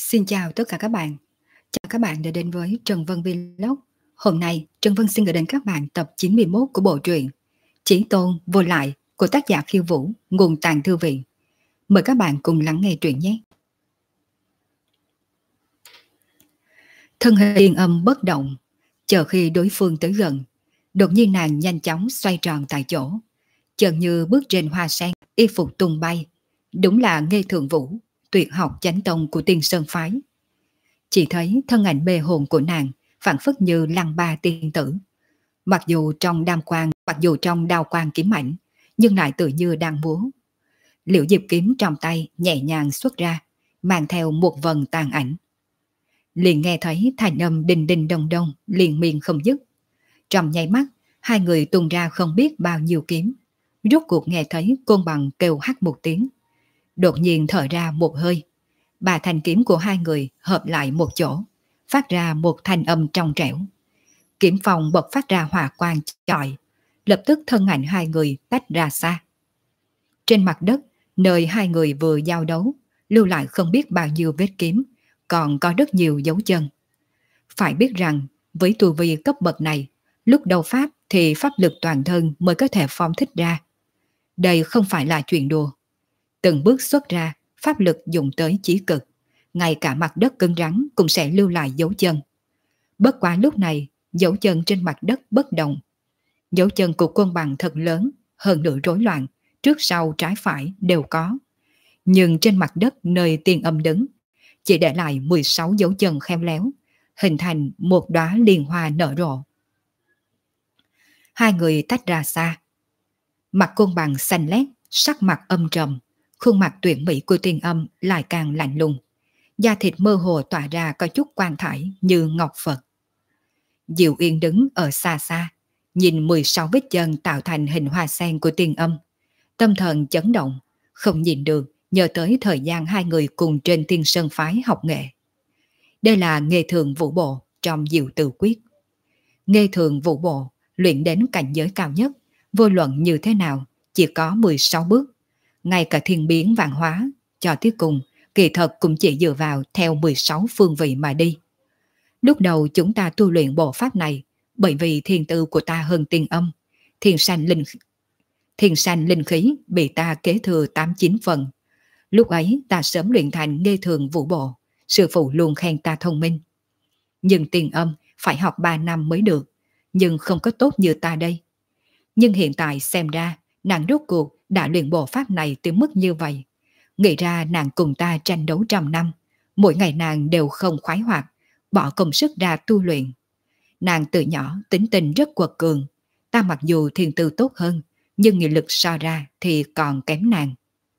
Xin chào tất cả các bạn. Chào các bạn đã đến với Trần Vân Vlog. Hôm nay, Trần Vân xin gửi đến các bạn tập 91 của bộ truyện Chí Tôn Vô Lại của tác giả Khiêu Vũ, nguồn Tàng Thư Viện. Mời các bạn cùng lắng nghe truyện nhé. Thân hình Yên Âm bất động, chờ khi đối phương tới gần. Đột nhiên nàng nhanh chóng xoay tròn tại chỗ. Chợt như bước trên hoa sen, y phục tung bay. Đúng là Nghê Thượng Vũ, tuyệt học chánh tông của Tiên Sơn Phái. Chỉ thấy thân ảnh mê hồn của nàng phảng phất như lăng ba tiên tử. Mặc dù trong đao quang kiếm ảnh, nhưng lại tự như đang múa. Liễu diệp kiếm trong tay nhẹ nhàng xuất ra, mang theo một vần tàn ảnh. Liền nghe thấy thanh âm đinh đinh đông đông, liền miên không dứt. Trong nháy mắt, hai người tung ra không biết bao nhiêu kiếm. Rốt cuộc nghe thấy Côn Bằng kêu hắt một tiếng. Đột nhiên thở ra một hơi. Ba thanh kiếm của hai người hợp lại một chỗ, phát ra một thanh âm trong trẻo. Kiếm phong bộc phát ra hỏa quang chói, lập tức thân ảnh hai người tách ra xa. Trên mặt đất, nơi hai người vừa giao đấu, lưu lại không biết bao nhiêu vết kiếm, còn có rất nhiều dấu chân. Phải biết rằng, với tu vi cấp bậc này, lúc đấu pháp thì pháp lực toàn thân mới có thể phóng thích ra. Đây không phải là chuyện đùa. Từng bước xuất ra, pháp lực dùng tới chí cực, ngay cả mặt đất cứng rắn cũng sẽ lưu lại dấu chân. Bất quá lúc này, dấu chân trên mặt đất bất động. Dấu chân của Côn Bằng thật lớn, hơn nữa rối loạn, trước sau trái phải đều có. Nhưng trên mặt đất nơi Tiên Âm đứng, chỉ để lại 16 dấu chân khéo léo, hình thành một đóa liên hoa nở rộ. Hai người tách ra xa. Mặt Côn Bằng xanh lét, sắc mặt âm trầm, khuôn mặt tuyệt mỹ của Tiên Âm lại càng lạnh lùng. Da thịt mơ hồ tỏa ra có chút quang thải như ngọc Phật. Diệu Yên đứng ở xa xa, nhìn 16 vết chân tạo thành hình hoa sen của Tiên Âm. Tâm thần chấn động, không nhìn được, nhớ tới thời gian hai người cùng trên Tiên Sơn Phái học nghệ. Đây là Nghê Thường Vũ Bộ trong Diệu Tử Quyết. Nghê Thường Vũ Bộ luyện đến cảnh giới cao nhất, vô luận như thế nào, chỉ có 16 bước. Ngay cả thiên biến vạn hóa, cho tới cùng, kỳ thật cũng chỉ dựa vào theo 16 phương vị mà đi. Lúc đầu chúng ta tu luyện bộ pháp này, bởi vì thiên tư của ta hơn Tiên Âm, thiên sanh linh khí bị ta kế thừa 8-9 phần. Lúc ấy ta sớm luyện thành Nghê Thường Vũ Bộ, sư phụ luôn khen ta thông minh. Nhưng Tiên Âm phải học 3 năm mới được, nhưng không có tốt như ta đây. Nhưng hiện tại xem ra, nàng rốt cuộc đã luyện bộ pháp này tới mức như vậy. Nghĩ ra nàng cùng ta tranh đấu trăm năm, mỗi ngày nàng đều không khoái hoạt, bỏ công sức ra tu luyện. Nàng từ nhỏ tính tình rất quật cường, ta mặc dù thiên tư tốt hơn, nhưng nghị lực so ra thì còn kém nàng.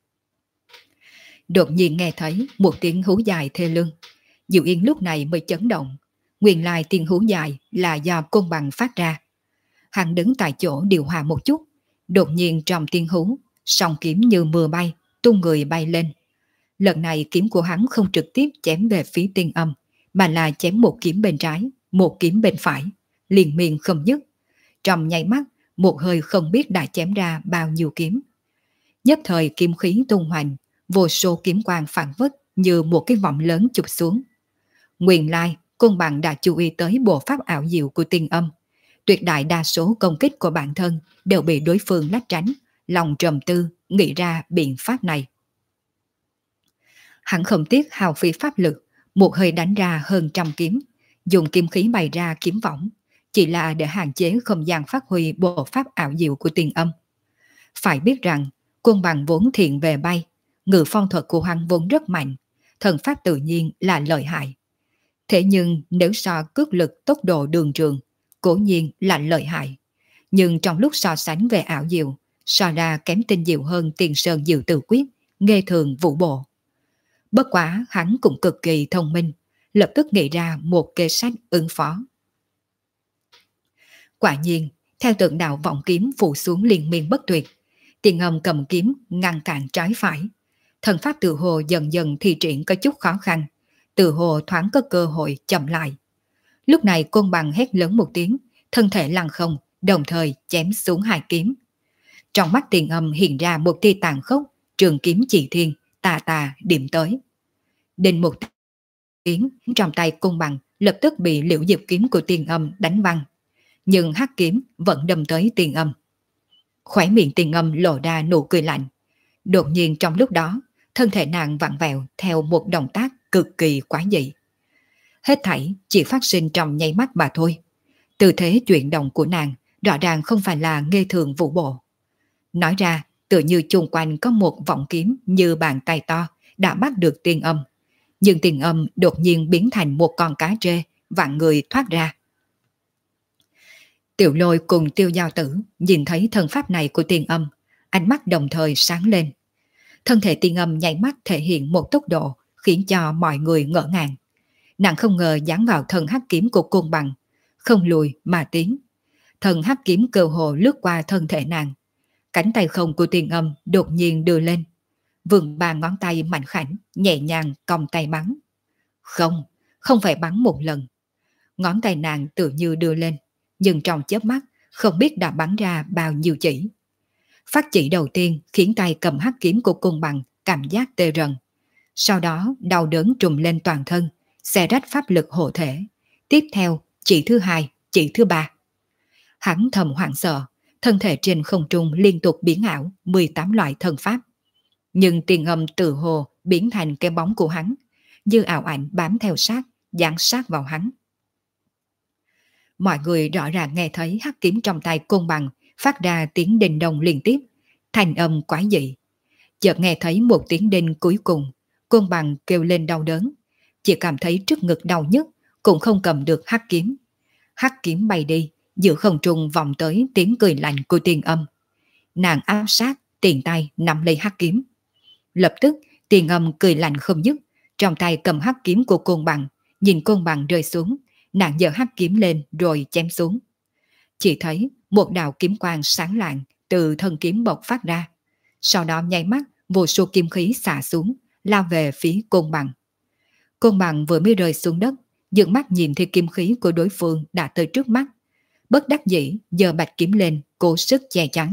Đột nhiên nghe thấy một tiếng hú dài thê lương. Diệu Yên lúc này mới chấn động. Nguyên lai tiếng hú dài là do Côn Bằng phát ra. Hắn đứng tại chỗ điều hòa một chút. Đột nhiên trong tiếng hú, song kiếm như mưa bay, tung người bay lên. Lần này kiếm của hắn không trực tiếp chém về phía Tiên Âm, mà là chém một kiếm bên trái, một kiếm bên phải, liền miên không dứt. Trong nháy mắt, một hơi không biết đã chém ra bao nhiêu kiếm. Nhất thời kiếm khí tung hoành, vô số kiếm quang phản phất như một cái vọng lớn chụp xuống. Nguyên lai, Côn Bằng đã chú ý tới bộ pháp ảo diệu của Tiên Âm. Tuyệt đại đa số công kích của bản thân đều bị đối phương lách tránh, lòng trầm tư, nghĩ ra biện pháp này. Hắn không tiếc hao phí pháp lực, một hơi đánh ra hơn trăm kiếm, dùng kiếm khí bày ra kiếm võng, chỉ là để hạn chế không gian phát huy bộ pháp ảo diệu của Tiên Âm. Phải biết rằng, Côn Bằng vốn thiện về bay, ngự phong thuật của hắn vốn rất mạnh, thần pháp tự nhiên là lợi hại. Thế nhưng nếu so cước lực tốc độ đường trường, cố nhiên là lợi hại. Nhưng trong lúc so sánh về ảo diệu, so ra kém tinh diệu hơn Tiền Sơn Diệu Tử Quyết, Nghê Thường Vũ Bộ. Bất quá hắn cũng cực kỳ thông minh, lập tức nghĩ ra một kế sách ứng phó. Quả nhiên, theo tượng đạo vọng kiếm phủ xuống liên miên bất tuyệt, Tiên Âm cầm kiếm ngăn cản trái phải. Thần pháp tự hồ dần dần thi triển có chút khó khăn, tự hồ thoáng có cơ hội chậm lại. Lúc này Côn Bằng hét lớn một tiếng, thân thể lăn không, đồng thời chém xuống hai kiếm. Trong mắt Tiên Âm hiện ra một tia tàn khốc, trường kiếm chỉ thiên, tà tà điểm tới. Đinh một tiếng trong tay côn bằng lập tức bị liễu diệp kiếm của Tiền Âm đánh văng. Nhưng hắc kiếm vẫn đâm tới Tiền Âm. Khóe miệng Tiền Âm lộ ra nụ cười lạnh. Đột nhiên trong lúc đó, thân thể nàng vặn vẹo theo một động tác cực kỳ quái dị. Hết thảy chỉ phát sinh trong nháy mắt mà thôi. Tư thế chuyển động của nàng rõ ràng không phải là nghê thường vũ bộ. Nói ra, tựa như chung quanh có một vọng kiếm như bàn tay to đã bắt được Tiền Âm. Nhưng Tiền Âm đột nhiên biến thành một con cá trê, vặn người thoát ra. Tiểu Lôi cùng Tiêu Giao Tử nhìn thấy thân pháp này của Tiền Âm, ánh mắt đồng thời sáng lên. Thân thể Tiền Âm nháy mắt thể hiện một tốc độ khiến cho mọi người ngỡ ngàng. Nàng không ngờ dán vào thân hắc kiếm của côn bằng, không lùi mà tiến. Thân hắc kiếm cơ hồ lướt qua thân thể nàng. Cánh tay không của Tiền Âm đột nhiên đưa lên. Vươn ba ngón tay mạnh khảnh, nhẹ nhàng cong tay bắn. Không, không phải bắn một lần. Ngón tay nàng tự như đưa lên, nhưng trong chớp mắt không biết đã bắn ra bao nhiêu chỉ. Phát chỉ đầu tiên khiến tay cầm hắc kiếm của côn bằng cảm giác tê rần. Sau đó đau đớn trùm lên toàn thân, xé rách pháp lực hộ thể. Tiếp theo chỉ thứ hai, chỉ thứ ba. Hắn thầm hoảng sợ, thân thể trên không trung liên tục biến ảo 18 loại thân pháp. Nhưng Tiền Âm tự hồ biến thành cái bóng của hắn, như ảo ảnh bám theo sát, dán sát vào hắn. Mọi người rõ ràng nghe thấy hắc kiếm trong tay côn bằng phát ra tiếng đinh đồng liên tiếp, thành âm quái dị. Chợt nghe thấy một tiếng đinh cuối cùng, côn bằng kêu lên đau đớn, chỉ cảm thấy trước ngực đau nhức, cũng không cầm được hắc kiếm. Hắc kiếm bay đi, giữa không trung vòng tới tiếng cười lạnh của Tiền Âm. Nàng áp sát, tiền tay nắm lấy hắc kiếm. Lập tức Tiền Âm cười lạnh không dứt, trong tay cầm hắc kiếm của côn bằng, nhìn côn bằng rơi xuống, nàng giơ hắc kiếm lên rồi chém xuống. Chỉ thấy một đạo kiếm quang sáng lạng từ thân kiếm bộc phát ra. Sau đó nháy mắt vô số kiếm khí xả xuống, lao về phía côn bằng. Côn bằng vừa mới rơi xuống đất, dường mắt nhìn thấy kiếm khí của đối phương đã tới trước mắt. Bất đắc dĩ giơ bạch kiếm lên, cố sức che chắn.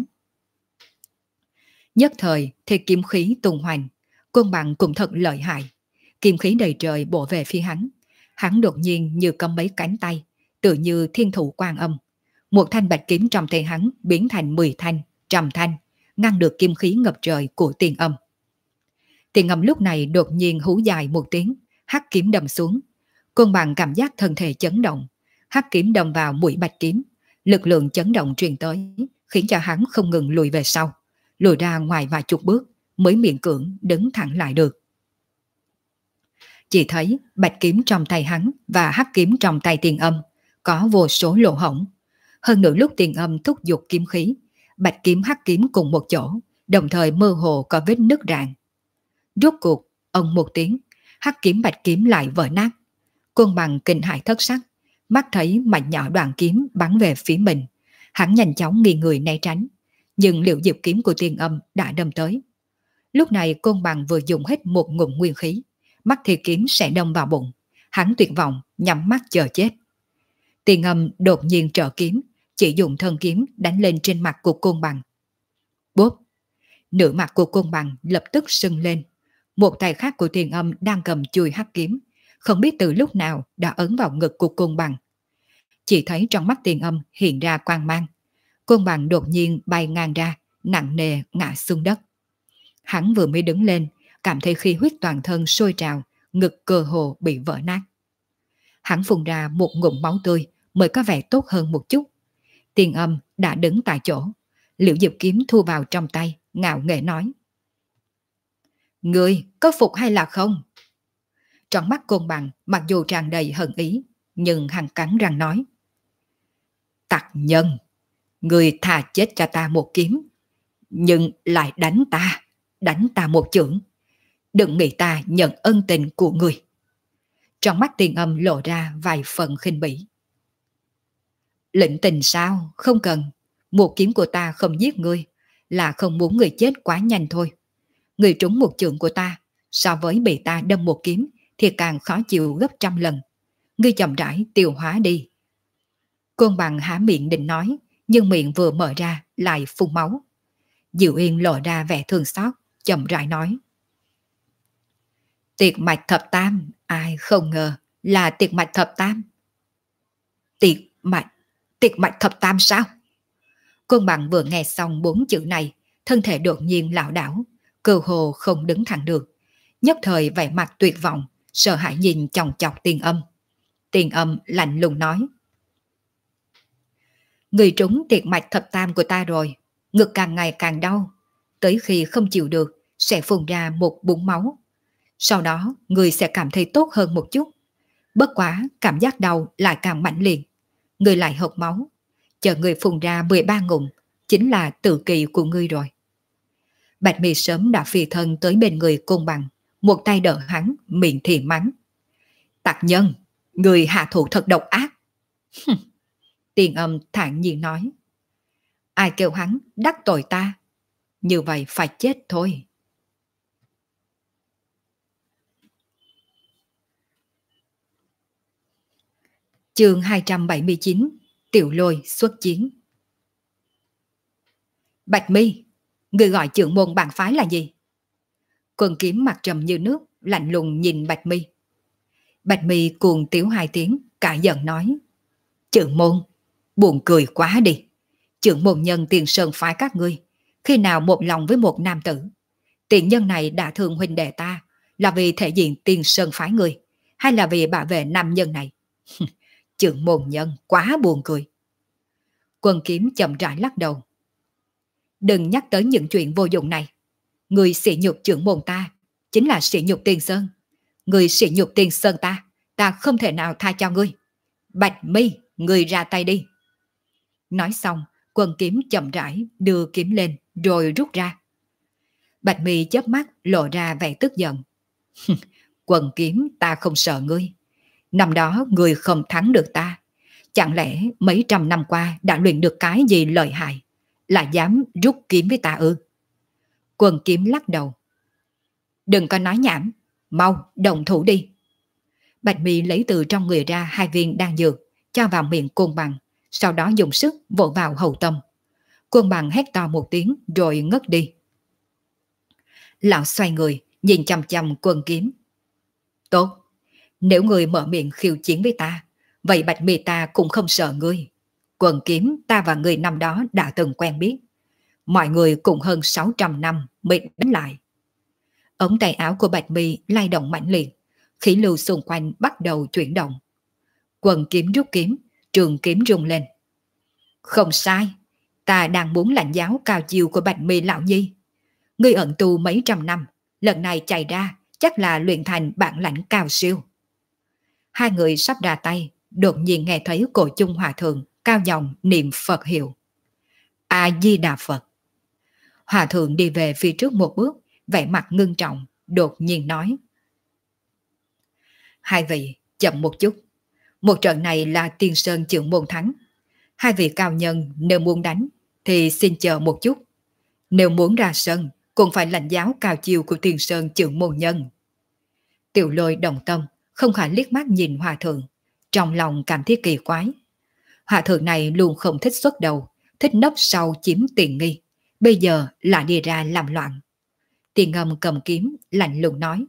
Nhất thời thì kiếm khí tung hoành, côn bằng cũng thật lợi hại. Kiếm khí đầy trời bổ về phía hắn. Hắn đột nhiên như cầm mấy cánh tay, tự như thiên thủ Quan Âm. Một thanh bạch kiếm trong tay hắn biến thành 10 thanh, trăm thanh, ngăn được kiếm khí ngập trời của Tiền Âm. Tiền Âm lúc này đột nhiên hú dài một tiếng, hắc kiếm đâm xuống. Côn bằng cảm giác thân thể chấn động, hắc kiếm đâm vào mũi bạch kiếm, lực lượng chấn động truyền tới, khiến cho hắn không ngừng lùi về sau, lùi ra ngoài vài chục bước, mới miễn cưỡng đứng thẳng lại được. Chỉ thấy bạch kiếm trong tay hắn và hắc kiếm trong tay Tiền Âm có vô số lỗ hổng. Hơn nữa lúc Tiền Âm thúc giục kiếm khí, bạch kiếm hắc kiếm cùng một chỗ, đồng thời mơ hồ có vết nứt rạn. Rốt cuộc, ông một tiếng, hắc kiếm bạch kiếm lại vỡ nát. Côn bằng kinh hãi thất sắc, mắt thấy mảnh nhỏ đoạn kiếm bắn về phía mình. Hắn nhanh chóng nghiêng người né tránh, nhưng liễu diệp kiếm của Tiền Âm đã đâm tới. Lúc này côn bằng vừa dùng hết một ngụm nguyên khí, mắt thì kiếm sẽ đâm vào bụng. Hắn tuyệt vọng nhắm mắt chờ chết. Tiền Âm đột nhiên trợ kiếm, chỉ dùng thân kiếm đánh lên trên mặt của côn bằng. Bốp! Nửa mặt của côn bằng lập tức sưng lên. Một tay khác của Tiền Âm đang cầm chùi hắc kiếm, không biết từ lúc nào đã ấn vào ngực của côn bằng. Chỉ thấy trong mắt Tiền Âm hiện ra quang mang. Côn bằng đột nhiên bay ngang ra, nặng nề ngã xuống đất. Hắn vừa mới đứng lên, cảm thấy khí huyết toàn thân sôi trào, ngực cơ hồ bị vỡ nát. Hắn phun ra một ngụm máu tươi mới có vẻ tốt hơn một chút. Tiền Âm đã đứng tại chỗ, liễu diệp kiếm thu vào trong tay, ngạo nghễ nói: "Ngươi có phục hay là không?" Trong mắt côn bằng mặc dù tràn đầy hận ý, nhưng hắn cắn răng nói: "Tặc nhân, ngươi thà chết cho ta một kiếm, nhưng lại đánh ta một chưởng. Đừng nghĩ ta nhận ân tình của ngươi." Trong mắt Tiền Âm lộ ra vài phần khinh bỉ. "Lĩnh tình sao? Không cần. Một kiếm của ta không giết ngươi, là không muốn người chết quá nhanh thôi. Người trúng một chưởng của ta, so với bị ta đâm một kiếm thì càng khó chịu gấp trăm lần. Ngươi chậm rãi tiêu hóa đi." Côn bằng há miệng định nói, nhưng miệng vừa mở ra lại phun máu. Diệu Yên lộ ra vẻ thương xót, chậm rãi nói: Tiệt mạch thập tam, ai không ngờ là tiệt mạch thập tam. Tiệt mạch, tiệt mạch thập tam sao? Côn bằng vừa nghe xong 4 chữ này, thân thể đột nhiên lảo đảo, cơ hồ không đứng thẳng được. Nhất thời vẻ mặt tuyệt vọng, sợ hãi nhìn chòng chọc Tiền Âm. Tiền Âm lạnh lùng nói: người trúng tiệt mạch thập tam của ta rồi, ngực càng ngày càng đau, tới khi không chịu được sẽ phun ra một búng máu. Sau đó người sẽ cảm thấy tốt hơn một chút. Bất quá cảm giác đau lại càng mãnh liệt, người lại hộc máu. Chờ người phun ra 13 ngụm, chính là tự kỳ của ngươi rồi. Bạch Mi sớm đã phi thân tới bên người Côn Bằng, một tay đỡ hắn, miệng thì mắng: tặc nhân, người hạ thủ thật độc ác. Tiền Âm thản nhiên nói: ai kêu hắn đắc tội ta, như vậy phải chết thôi. Chương 279, Tiểu Lôi xuất chiến. Bạch Mi, người gọi trưởng môn bang phái là gì? Quân Kiếm mặt trầm như nước, lạnh lùng nhìn Bạch Mi. Bạch Mi cuồng tiếu 2 tiếng, cả giận nói: trưởng môn, buồn cười quá đi. Trưởng môn nhân Tiền Sơn phái các ngươi, khi nào một lòng với một nam tử? Tiền nhân này đã thương huynh đệ ta, là vì thể diện Tiền Sơn phái ngươi, hay là vì bảo vệ nam nhân này? Trưởng môn nhân quá buồn cười. Quân Kiếm chậm rãi lắc đầu: đừng nhắc tới những chuyện vô dụng này. Người sỉ nhục trưởng môn ta, chính là sỉ nhục Tiền Sơn. Người sỉ nhục Tiền Sơn ta không thể nào tha cho ngươi. Bạch Mi, người ra tay đi. Nói xong, Quân Kiếm chậm rãi đưa kiếm lên rồi rút ra. Bạch Mi chớp mắt lộ ra vẻ tức giận. Quân Kiếm, ta không sợ ngươi. Năm đó ngươi không thắng được ta. Chẳng lẽ mấy trăm năm qua đã luyện được cái gì lợi hại, lại dám rút kiếm với ta ư? Quân Kiếm lắc đầu: đừng có nói nhảm, mau động thủ đi. Bạch Mi lấy từ trong người ra 2 viên đan dược, cho vào miệng Côn Bằng, sau đó dùng sức vỗ vào hậu tâm. Côn Bằng hét to một tiếng rồi ngất đi. Lão xoay người nhìn chằm chằm Quân Kiếm: tốt, nếu ngươi mở miệng khiêu chiến với ta, vậy Bạch Mi ta cũng không sợ ngươi. Quân Kiếm, ta và ngươi năm đó đã từng quen biết. Mọi người cùng hơn 600 năm mới đánh lại. Ống tay áo của Bạch Mi lay động mãnh liệt, khí lưu xung quanh bắt đầu chuyển động. Quân Kiếm rút kiếm, trường kiếm rung lên. Không sai, ta đang muốn lãnh giáo cao chiều của Bạch Mi lão nhi. Ngươi ẩn tu mấy trăm năm, lần này chạy ra chắc là luyện thành bản lãnh cao siêu. Hai người sắp ra tay, đột nhiên nghe thấy Cổ Chung Hòa Thượng cao giọng niệm Phật hiệu: A Di Đà Phật. Hòa Thượng đi về phía trước một bước, vẻ mặt ngưng trọng, đột nhiên nói: hai vị chậm một chút, một trận này là Tiên Sơn trưởng môn thắng. Hai vị cao nhân nếu muốn đánh thì xin chờ một chút. Nếu muốn ra sân cũng phải lãnh giáo cao chiều của Tiên Sơn trưởng môn nhân. Tiểu Lôi đồng tâm, không khỏi liếc mắt nhìn Hòa Thượng, trong lòng cảm thấy kỳ quái. Hòa Thượng này luôn không thích xuất đầu, thích nấp sau chiếm tiện nghi, bây giờ lại đi ra làm loạn. Tiền Ngâm cầm kiếm lạnh lùng nói: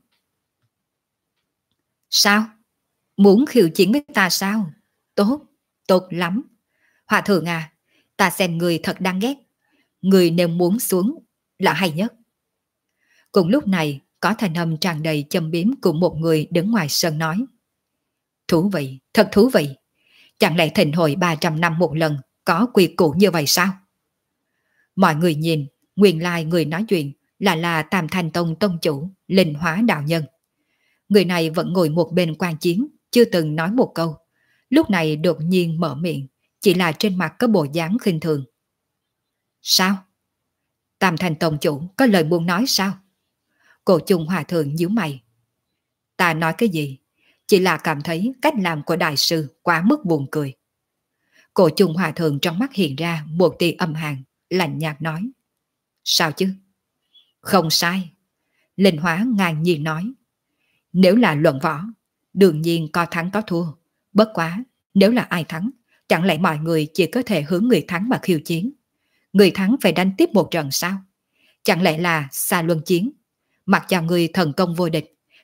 sao? Muốn khiêu chiến với ta sao? Tốt, tốt lắm. Hòa Thượng à, ta xem người thật đáng ghét. Người nếu muốn xuống là hay nhất. Cùng lúc này, có thanh âm tràn đầy châm biếm của một người đứng ngoài sân nói: thú vị, thật thú vị. Chẳng lẽ thịnh hội 300 năm một lần có quy củ như vậy sao? Mọi người nhìn, nguyên lai người nói chuyện là Tam Thanh Tông tông chủ Linh Hóa đạo nhân. Người này vẫn ngồi một bên quan chiến, chưa từng nói một câu. Lúc này đột nhiên mở miệng, chỉ là trên mặt có bộ dáng khinh thường. Sao? Tam Thanh tông chủ có lời muốn nói sao? Cổ Chung Hòa Thượng nhíu mày. Ta nói cái gì? Chỉ là cảm thấy cách làm của đại sư quá mức buồn cười. Cổ Chung Hòa Thượng trong mắt hiện ra một tia âm hàn, lạnh nhạt nói: sao chứ? Không sai. Linh Hóa ngang nhiên nói: nếu là luận võ, đương nhiên có thắng có thua. Bất quá, nếu là ai thắng, chẳng lẽ mọi người chỉ có thể hướng người thắng mà khiêu chiến? Người thắng phải đánh tiếp một trận sao? Chẳng lẽ là xa luân chiến? Mặc cho người thần công vô địch,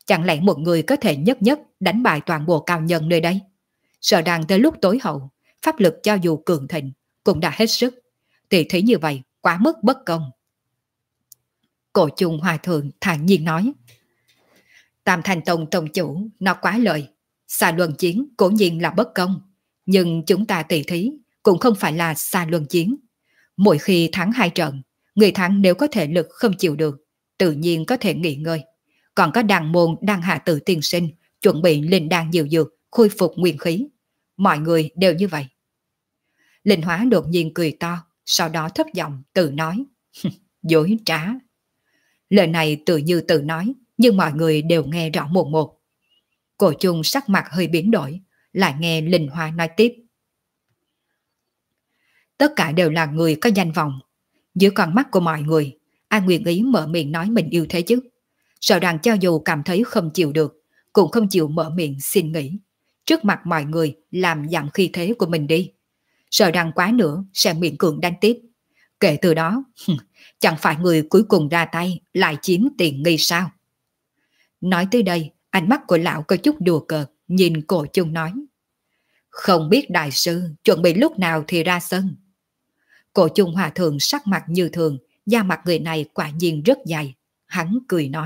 Chẳng lẽ một người có thể nhất nhất đánh bại toàn bộ cao nhân nơi đây? Sợ rằng tới lúc tối hậu, pháp lực cho dù cường thịnh cũng đã hết sức. Tỷ thí như vậy quá mức bất công. Cổ Chung Hòa Thượng thản nhiên nói. Tam Thanh Tông tông chủ nó quá lời. Xa luân chiến cố nhiên là bất công. Nhưng chúng ta tỷ thí cũng không phải là xa luân chiến. Mỗi khi thắng 2 trận, người thắng nếu có thể lực không chịu được, tự nhiên có thể nghỉ ngơi. Còn có đàn môn đang hạ tự tiên sinh, chuẩn bị linh đan nhiều dược, khôi phục nguyên khí. Mọi người đều như vậy. Linh Hóa đột nhiên cười to, sau đó thấp giọng tự nói. Dối trá. Lời này tự như tự nói, nhưng mọi người đều nghe rõ một một. Cổ Chung sắc mặt hơi biến đổi, lại nghe Linh Hóa nói tiếp. Tất cả đều là người có danh vọng. Dưới con mắt của mọi người, ai nguyện ý mở miệng nói mình yêu thế chứ? Sợ rằng cho dù cảm thấy không chịu được, cũng không chịu mở miệng xin nghỉ. Trước mặt mọi người làm giảm khí thế của mình đi. Sợ rằng quá nữa sẽ miễn cưỡng đánh tiếp. Kể từ đó, chẳng phải người cuối cùng ra tay lại chiếm tiền nghi sao? Nói tới đây, ánh mắt của lão có chút đùa cợt, nhìn Cổ Chung nói. Không biết đại sư chuẩn bị lúc nào thì ra sân. Cổ Chung Hòa Thượng sắc mặt như thường, da mặt người này quả nhiên rất dày. Hắn cười nói.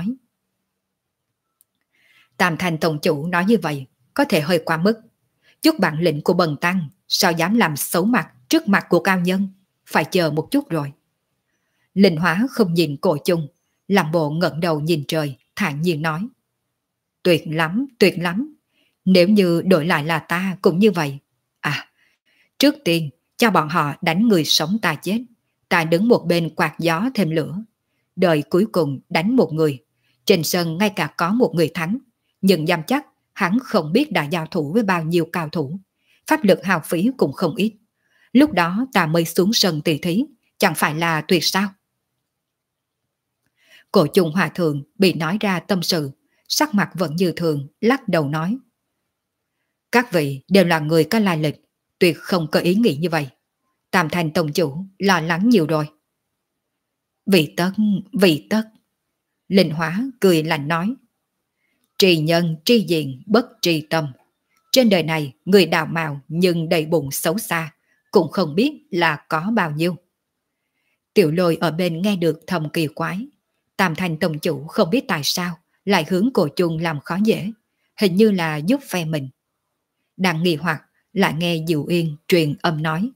Tam Thanh Tông chủ nói như vậy, có thể hơi quá mức. Chút bản lĩnh của bần tăng, sao dám làm xấu mặt trước mặt của cao nhân? Phải chờ một chút rồi. Linh Hóa không nhìn Cổ Chung, làm bộ ngẩng đầu nhìn trời, thản nhiên nói. Tuyệt lắm, tuyệt lắm. Nếu như đổi lại là ta cũng như vậy. À, trước tiên, cho bọn họ đánh người sống ta chết. Ta đứng một bên quạt gió thêm lửa. Đợi cuối cùng đánh một người. Trên sân ngay cả có một người thắng. Nhưng dám chắc hắn không biết đã giao thủ với bao nhiêu cao thủ. Pháp lực hao phí cũng không ít. Lúc đó ta mới xuống sân tỷ thí. Chẳng phải là tuyệt sao? Cổ Chung Hòa Thượng bị nói ra tâm sự. Sắc mặt vẫn như thường, lắc đầu nói. Các vị đều là người có lai lịch. Tuyệt không có ý nghĩ như vậy. Tam Thanh Tông chủ lo lắng nhiều rồi. Vì tất. Linh Hóa cười lạnh nói. Trì nhân tri diện bất tri tâm. Trên đời này người đào mạo nhưng đầy bụng xấu xa, cũng không biết là có bao nhiêu. Tiểu Lôi ở bên nghe được thầm kỳ quái. Tam Thanh Tông chủ không biết tại sao lại hướng Cổ Chung làm khó dễ, hình như là giúp phe mình. Đang nghi hoặc lại nghe Diệu Yên truyền âm nói.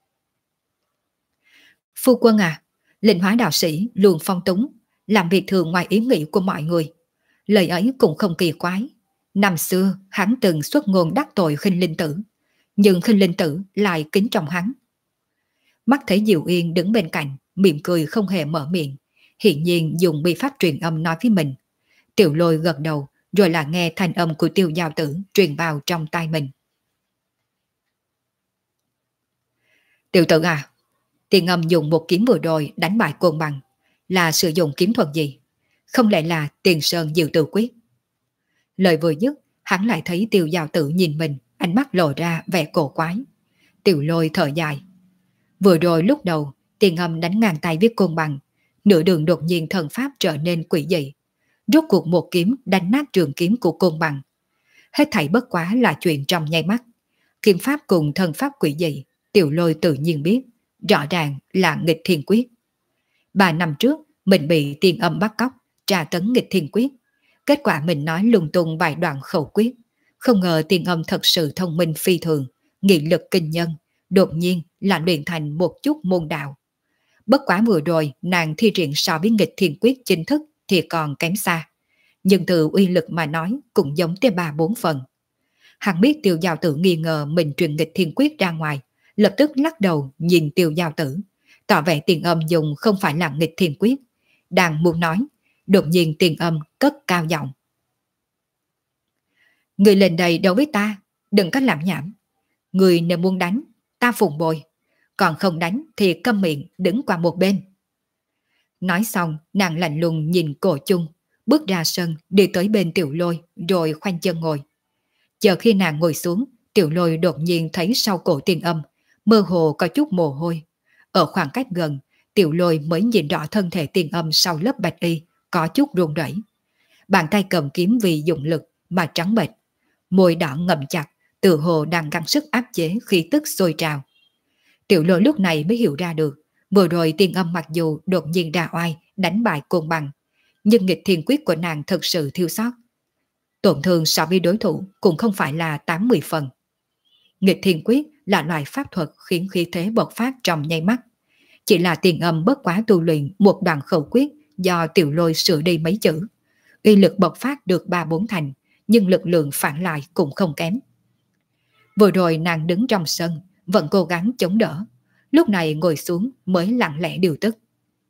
Phu quân à, Linh Hóa đạo sĩ luôn phong túng, làm việc thường ngoài ý nghĩ của mọi người. Lời ấy cũng không kỳ quái. Năm xưa hắn từng xuất ngôn đắc tội Khinh Linh Tử, nhưng Khinh Linh Tử lại kính trọng hắn. Mắt thấy Diệu Yên đứng bên cạnh, mỉm cười không hề mở miệng, hiển nhiên dùng bi pháp truyền âm nói với mình. Tiểu Lôi gật đầu, rồi là nghe thanh âm của Tiêu Giao Tử truyền vào trong tai mình. Tiểu tử à, Tiền Âm dùng một kiếm vừa rồi đánh bại Côn Bằng là sử dụng kiếm thuật gì? Không lẽ là Tiền Sơn Diệu Tử Quyết? Lời vừa dứt, hắn lại thấy Tiêu Giao Tử nhìn mình, ánh mắt lộ ra vẻ cổ quái. Tiểu Lôi thở dài. Vừa rồi lúc đầu, Tiền Âm đánh ngang tay với Côn Bằng, nửa đường đột nhiên thần pháp trở nên quỷ dị. Rốt cuộc một kiếm đánh nát trường kiếm của Côn Bằng. Hết thảy bất quá là chuyện trong nháy mắt. Kiếm pháp cùng thần pháp quỷ dị, Tiểu Lôi tự nhiên biết, rõ ràng là nghịch thiên quyết. 3 năm trước, mình bị Tiền Âm bắt cóc, tra tấn nghịch thiên quyết. Kết quả mình nói lung tung vài đoạn khẩu quyết. Không ngờ Tiền Âm thật sự thông minh phi thường, nghị lực kinh nhân, đột nhiên là luyện thành một chút môn đạo. Bất quá vừa rồi nàng thi triển so với nghịch thiên quyết chính thức thì còn kém xa. Nhưng từ uy lực mà nói cũng giống tới 3-4 phần. Hắn biết Tiêu Giao Tử nghi ngờ mình truyền nghịch thiên quyết ra ngoài, lập tức lắc đầu nhìn Tiêu Giao Tử, tỏ vẻ Tiền Âm dùng không phải là nghịch thiên quyết. Đang muốn nói, đột nhiên Tiền Âm cất cao giọng. Người lên đây đấu với ta, đừng có làm nhảm. Người nếu muốn đánh, ta phụng bồi. Còn không đánh thì câm miệng đứng qua một bên. Nói xong, nàng lạnh lùng nhìn Cổ Chung, bước ra sân đi tới bên Tiểu Lôi rồi khoanh chân ngồi. Chờ khi nàng ngồi xuống, Tiểu Lôi đột nhiên thấy sau cổ Tiền Âm, mơ hồ có chút mồ hôi. Ở khoảng cách gần, Tiểu Lôi mới nhìn rõ thân thể Tiền Âm sau lớp bạch y, có chút run rẩy. bàn tay cầm kiếm vì dụng lực mà trắng bệch, môi đỏ ngậm chặt, tự hồ đang gắng sức áp chế khí tức sôi trào. Tiểu Lôi lúc này mới hiểu ra được, vừa rồi Tiên Âm mặc dù đột nhiên ra oai đánh bại Côn Bằng, nhưng nghịch thiên quyết của nàng thực sự thiếu sót. Tổn thương so với đối thủ cũng không phải là 80 phần. Nghịch thiên quyết là loại pháp thuật khiến khí thế bộc phát trong nháy mắt. Chỉ là Tiền Âm bất quá tu luyện một đoạn khẩu quyết do Tiểu Lôi sửa đi mấy chữ. Uy lực bộc phát được 3-4 thành, nhưng lực lượng phản lại cũng không kém. Vừa rồi nàng đứng trong sân, vẫn cố gắng chống đỡ. Lúc này ngồi xuống mới lặng lẽ điều tức.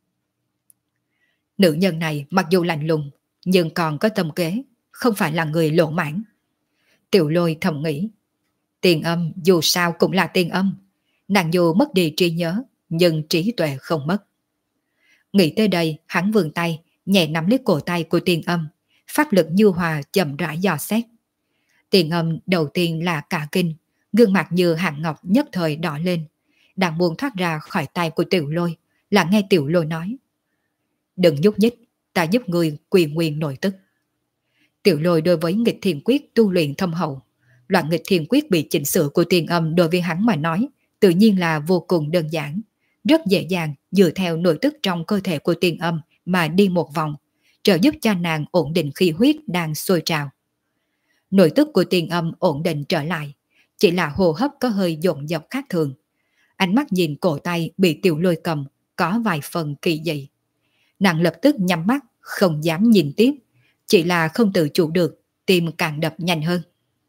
Nữ nhân này mặc dù lạnh lùng, nhưng còn có tâm kế, không phải là người lỗ mãn. Tiểu Lôi thầm nghĩ, Tiền Âm dù sao cũng là Tiền Âm, nàng dù mất đi trí nhớ, nhưng trí tuệ không mất. Nghĩ tới đây, hắn vươn tay, nhẹ nắm lấy cổ tay của Tiền Âm, pháp lực nhu hòa chậm rãi dò xét. Tiền Âm đầu tiên là cả kinh, gương mặt như hạng ngọc nhất thời đỏ lên, đang muốn thoát ra khỏi tay của Tiểu Lôi, là nghe Tiểu Lôi nói, đừng nhúc nhích, ta giúp người quy nguyên nội tức. Tiểu Lôi đối với nghịch thiên quyết tu luyện thâm hậu, loại nghịch thiên quyết bị chỉnh sửa của Tiền Âm đối với hắn mà nói, tự nhiên là vô cùng đơn giản, rất dễ dàng dựa theo nội tức trong cơ thể của Tiền Âm mà đi một vòng, trợ giúp cho nàng ổn định khí huyết đang sôi trào. Nội tức của Tiền Âm ổn định trở lại, chỉ là hô hấp có hơi dồn dập khác thường. Ánh mắt nhìn cổ tay bị Tiểu Lôi cầm, có vài phần kỳ dị. Nàng lập tức nhắm mắt, không dám nhìn tiếp, chỉ là không tự chủ được, tim càng đập nhanh hơn.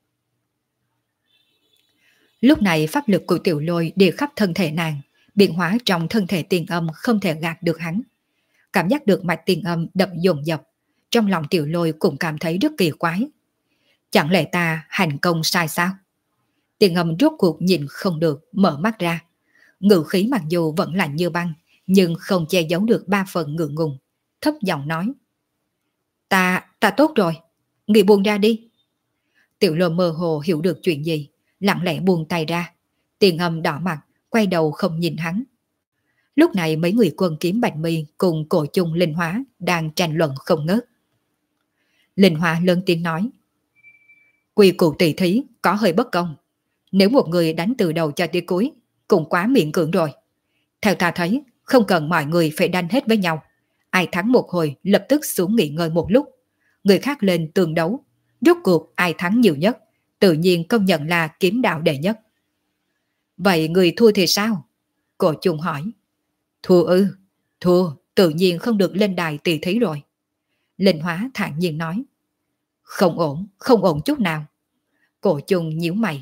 Lúc này pháp lực của Tiểu Lôi đi khắp thân thể nàng, biến hóa trong thân thể Tiền Âm không thể gạt được hắn. Cảm giác được mạch Tiền Âm đập dồn dập, trong lòng Tiểu Lôi cũng cảm thấy rất kỳ quái. Chẳng lẽ ta hành công sai sao? Tiền Âm rốt cuộc nhìn không được, mở mắt ra. Ngữ khí mặc dù vẫn lạnh như băng, nhưng không che giấu được 3 phần ngượng ngùng, thấp giọng nói. Ta tốt rồi, nghỉ buông ra đi. Tiểu Lôi mơ hồ hiểu được chuyện gì, lặng lẽ buông tay ra. Tiền Âm đỏ mặt, quay đầu không nhìn hắn. Lúc này mấy người quân kiếm Bạch Mi cùng Cổ Chung Linh Hóa đang tranh luận không ngớt. Linh Hóa lớn tiếng nói, quy củ tỷ thí có hơi bất công. Nếu một người đánh từ đầu cho tới cuối, cũng quá miễn cưỡng rồi. Theo ta thấy, không cần mọi người phải đánh hết với nhau. Ai thắng một hồi lập tức xuống nghỉ ngơi một lúc. Người khác lên tường đấu. Rốt cuộc ai thắng nhiều nhất, tự nhiên công nhận là kiếm đạo đệ nhất. Vậy người thua thì sao? Cổ Chung hỏi. Thua ư? Thua, tự nhiên không được lên đài tỷ thí rồi. Linh Hóa thản nhiên nói. Không ổn, không ổn chút nào. Cổ Chung nhíu mày.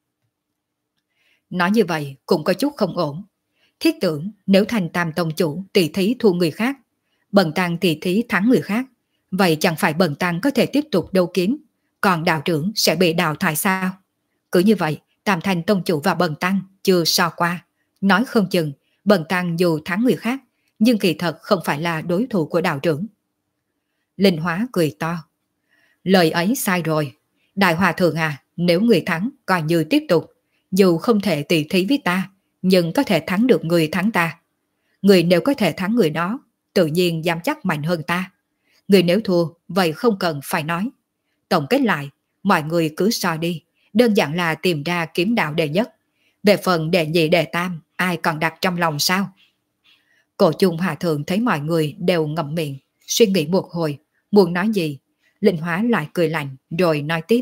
Nói như vậy cũng có chút không ổn. Thiết tưởng nếu thành Tam Tông chủ tỷ thí thua người khác, Bần Tăng tỷ thí thắng người khác, vậy chẳng phải Bần Tăng có thể tiếp tục đấu kiếm, còn đạo trưởng sẽ bị đào thải sao? Cứ như vậy, Tam Thành Tông chủ và Bần Tăng chưa so qua. Nói không chừng, Bần Tăng dù thắng người khác, nhưng kỳ thật không phải là đối thủ của đạo trưởng. Linh Hóa cười to. Lời ấy sai rồi. Đại Hòa Thượng à, nếu người thắng coi như tiếp tục, dù không thể tỷ thí với ta, nhưng có thể thắng được người thắng ta. Người nếu có thể thắng người đó, tự nhiên dám chắc mạnh hơn ta. Người nếu thua, vậy không cần phải nói. Tổng kết lại, mọi người cứ so đi, đơn giản là tìm ra kiếm đạo đệ nhất. Về phần đệ nhị đệ tam, ai còn đặt trong lòng sao? Cổ Chung Hòa Thượng thấy mọi người đều ngậm miệng, suy nghĩ một hồi, muốn nói gì. Linh Hóa lại cười lạnh rồi nói tiếp.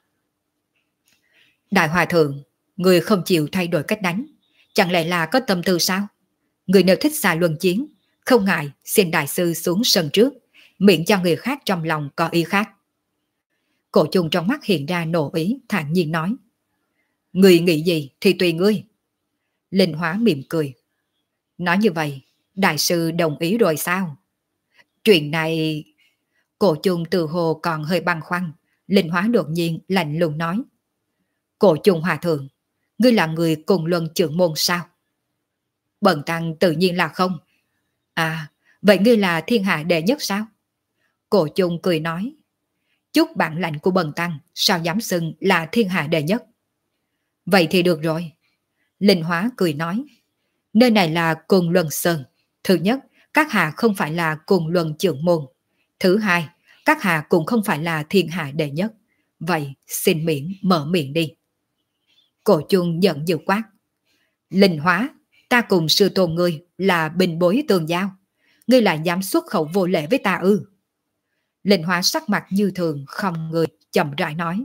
Đại Hòa Thượng, người không chịu thay đổi cách đánh, chẳng lẽ là có tâm tư sao? Người nếu thích xài luân chiến, không ngại xin đại sư xuống sân trước, miễn cho người khác trong lòng có ý khác. Cổ Chung trong mắt hiện ra nộ ý, thản nhiên nói. Người nghĩ gì thì tùy ngươi. Linh Hóa mỉm cười. Nói như vậy, đại sư đồng ý rồi sao? Chuyện này... Cổ Chung từ hồ còn hơi băn khoăn, Linh Hóa đột nhiên lạnh lùng nói. Cổ Chung Hòa Thượng, ngươi là người cùng luân trưởng môn sao? Bần Tăng tự nhiên là không. À, vậy ngươi là thiên hạ đệ nhất sao? Cổ Chung cười nói. Chút bản lãnh của Bần Tăng sao dám xưng là thiên hạ đệ nhất? Vậy thì được rồi. Linh Hóa cười nói. Nơi này là Côn Luân Sơn. Thứ nhất, các hạ không phải là Côn Luân trưởng môn. Thứ hai, các hạ cũng không phải là thiên hạ đệ nhất. Vậy xin miễn mở miệng đi. Cổ Chung giận dữ quát. Linh Hóa, ta cùng sư tôn ngươi là bình bối tương giao. Ngươi lại dám xuất khẩu vô lễ với ta ư? Linh Hóa sắc mặt như thường, không người, chậm rãi nói.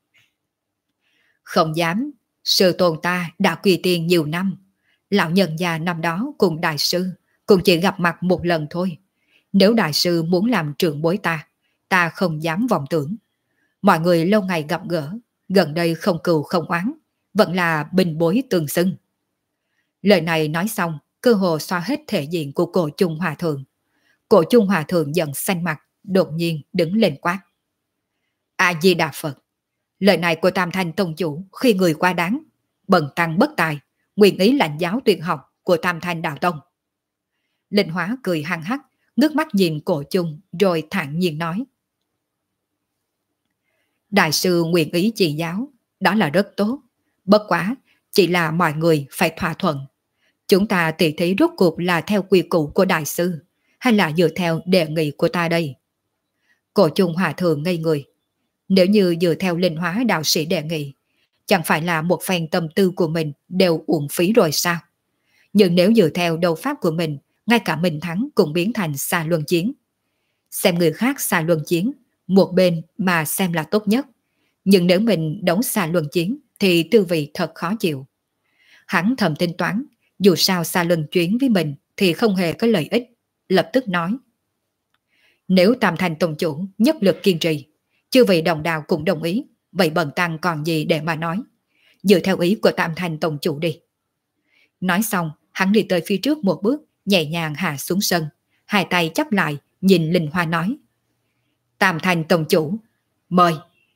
Không dám, sư tôn ta đã quy tiên nhiều năm. Lão nhân già năm đó cùng đại sư cũng chỉ gặp mặt một lần thôi. Nếu đại sư muốn làm trưởng bối ta không dám vọng tưởng. Mọi người lâu ngày gặp gỡ, gần đây không cừu không oán, vẫn là bình bối tương xưng. Lời này nói xong, cơ hồ xóa hết thể diện của Cổ Chung Hòa Thượng. Cổ Chung Hòa Thượng giận xanh mặt, đột nhiên đứng lên quát. A Di Đà Phật, lời này của Tam Thanh Tông chủ khi người quá đáng, bần tăng bất tài, nguyện ý lãnh giáo tuyệt học của Tam Thanh Đạo Tông. Linh Hóa cười hăng hắc, ngước mắt nhìn Cổ Chung rồi thản nhiên nói. Đại sư nguyện ý chỉ giáo, đó là rất tốt. Bất quá, chỉ là mọi người phải thỏa thuận. Chúng ta tỉ thí rốt cuộc là theo quy củ của đại sư, hay là dựa theo đề nghị của ta đây? Cổ Chung Hòa Thượng ngây người. Nếu như dựa theo Linh Hóa đạo sĩ đề nghị, chẳng phải là một phen tâm tư của mình đều uổng phí rồi sao? Nhưng nếu dựa theo đấu pháp của mình, ngay cả mình thắng cũng biến thành xa luân chiến. Xem người khác xa luân chiến, một bên mà xem là tốt nhất. Nhưng nếu mình đấu xa luân chiến thì tư vị thật khó chịu. Hắn thầm tính toán, dù sao xa luân chiến với mình thì không hề có lợi ích, lập tức nói. Nếu Tam Thanh Tông chủ nhất lực kiên trì, chư vị đồng đạo cũng đồng ý, vậy bần tăng còn gì để mà nói. Dựa theo ý của Tam Thanh Tông chủ đi. Nói xong, hắn đi tới phía trước một bước, nhẹ nhàng hạ xuống sân, hai tay chắp lại, nhìn Linh Hoa nói. Tam Thanh Tông chủ, mời.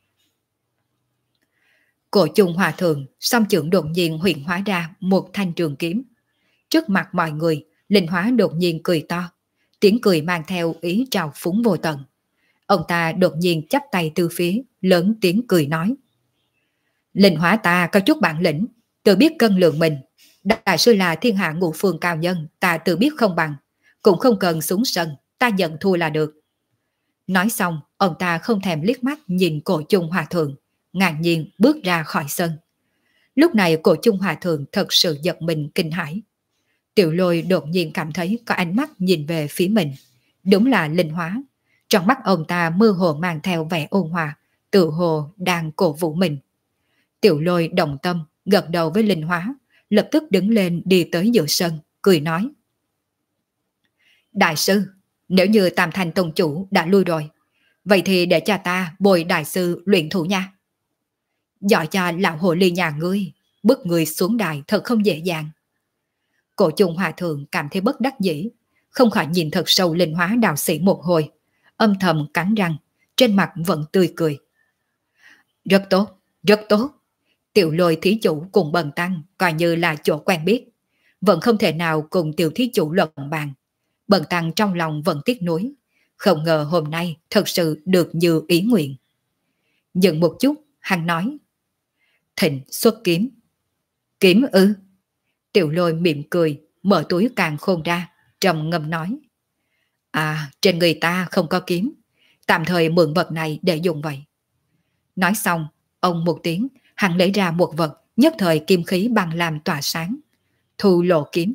Cổ Chung Hòa Thượng song chưởng đột nhiên huyện hóa ra một thanh trường kiếm. Trước mặt mọi người, Linh Hóa đột nhiên cười to, tiếng cười mang theo ý trào phúng vô tận. Ông ta đột nhiên chắp tay từ phía, lớn tiếng cười nói. Linh Hóa ta có chút bản lĩnh, tự biết cân lượng mình. Đại sư là thiên hạ ngũ phương cao nhân, ta tự biết không bằng, cũng không cần xuống sân, ta nhận thua là được. Nói xong, ông ta không thèm liếc mắt nhìn Cổ Chung Hòa Thượng, ngạc nhiên bước ra khỏi sân. Lúc này Cổ Chung Hòa Thượng thật sự giật mình kinh hãi. Tiểu Lôi đột nhiên cảm thấy có ánh mắt nhìn về phía mình. Đúng là Linh Hóa. Trong mắt ông ta mơ hồ mang theo vẻ ôn hòa, tự hồ đang cổ vũ mình. Tiểu Lôi đồng tâm, gật đầu với Linh Hóa, lập tức đứng lên đi tới giữa sân, cười nói. Đại sư, nếu như Tam Thanh Tông chủ đã lui rồi, vậy thì để cho ta bồi đại sư luyện thủ nha. Giỏi cho lão hồ ly nhà ngươi, bức người xuống đài thật không dễ dàng. Cổ Chung Hòa Thượng cảm thấy bất đắc dĩ, không khỏi nhìn thật sâu Linh Hóa đạo sĩ một hồi, âm thầm cắn răng, trên mặt vẫn tươi cười. Rất tốt, rất tốt. Tiểu Lôi thí chủ cùng bần tăng coi như là chỗ quen biết, vẫn không thể nào cùng tiểu thí chủ luận bàn. Bần tăng trong lòng vẫn tiếc nuối, không ngờ hôm nay thật sự được như ý nguyện. Dừng một chút, hắn nói. Thịnh xuất kiếm. Kiếm ư? Tiểu Lôi mỉm cười, mở túi càn khôn ra, trầm ngâm nói. À, trên người ta không có kiếm, tạm thời mượn vật này để dùng vậy. Nói xong, ông một tiếng, hắn lấy ra một vật, nhất thời kim khí bằng làm tỏa sáng. Thu lộ kiếm.